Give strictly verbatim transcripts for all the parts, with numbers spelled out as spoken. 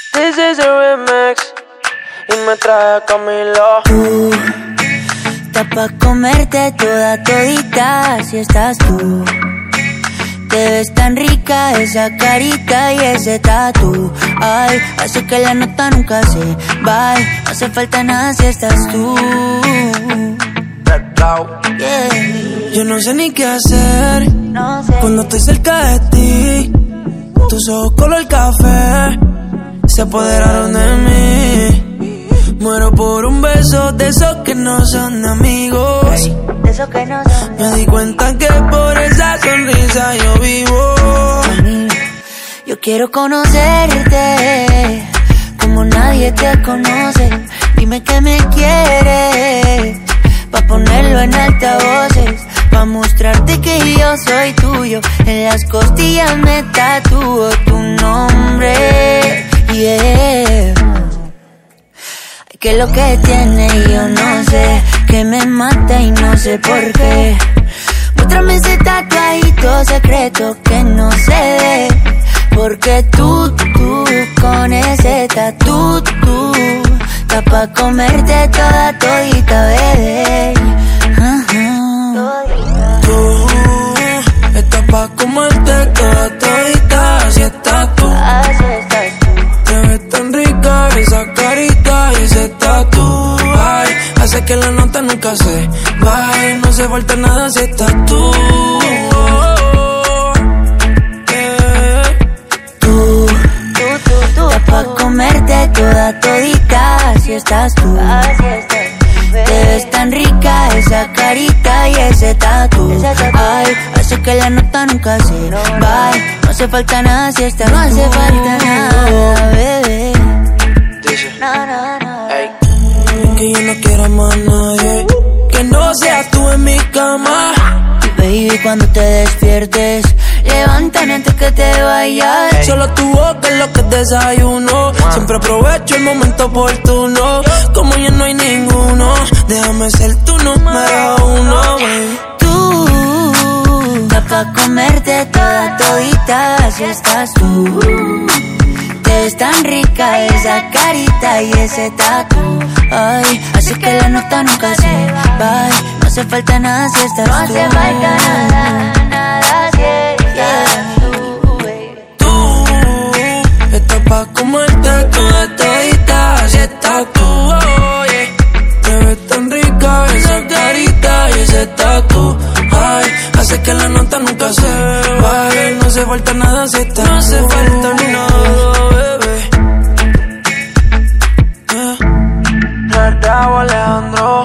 This is a remix y me trae Camilo. Tú, está pa' comerte toda todita si estás tú. Te ves tan rica esa carita y ese tatu. Ay, hace que la nota nunca se va. No hace falta nada si estás tú. Yeah. Yo no sé ni qué hacer No sé. cuando estoy cerca de ti. Tus ojos color café se apoderaron de mí. Muero por un beso de esos que no son amigos. Ay, de esos que no son. Me di cuenta que por esa sonrisa yo vivo. Yo quiero conocerte como nadie te conoce. Dime que me quieres pa' ponerlo en altavoces, pa' mostrarte que yo soy tuyo. En las costillas me tatúo tu nombre. Yeah. Que lo que tiene yo no sé, que me mata y no sé por qué. Muéstrame ese tatuadito secreto que no se ve, porque tú, tú, con ese tatu, tú, está pa' comerte toda todita, bebé. Uh-huh. Tú estás pa' comerte toda todita, así estás tú. Así estás tú. Te ves tan rica esa carita y ese tatu. Ay, hace que la nota nunca se vaya. No hace falta nada si estás tú. Tú, tú, tú, tú, estás pa' comerte toda todita, así estás tú. Así estás tú. Te ves tan rica esa carita y ese tatu. Ay, hace que la nota nunca se vaya. No hace falta nada si estás tú. No hace falta nada, bebé. No, no, no. Ey. Que yo no quiero más a nadie que no seas tú en mi cama. Baby, cuando te despiertes, levántame antes que te vayas. Ey. Solo tu boca es lo que desayuno. Siempre aprovecho el momento oportuno. Como ya no hay ninguno, déjame ser tu número uno, baby. Tú, está pa' comerte toda todita, si estás tú. Te ves tan rica esa carita y ese tatu. Ay, así que la nota nunca se va. No hace falta nada si estás tú. No hace falta nada, nada si estás tú, baby. Tú estás pa' comerte toda todita, así estás tú, oh, yeah. Te ves tan rica esa carita y ese tatu. Ay, hace que la nota nunca se vaya. No hace falta nada si estás tú. No hace falta ni nada, bebé. Yeah. Bravo Alejandro,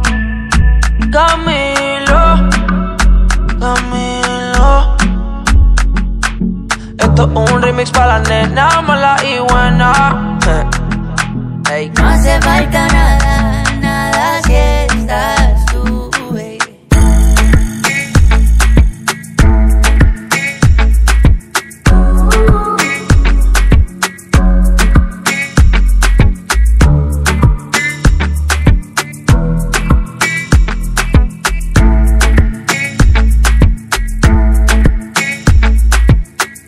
Camilo, Camilo. Esto es un remix para la nena mala y buena. Ey. No hace falta nada.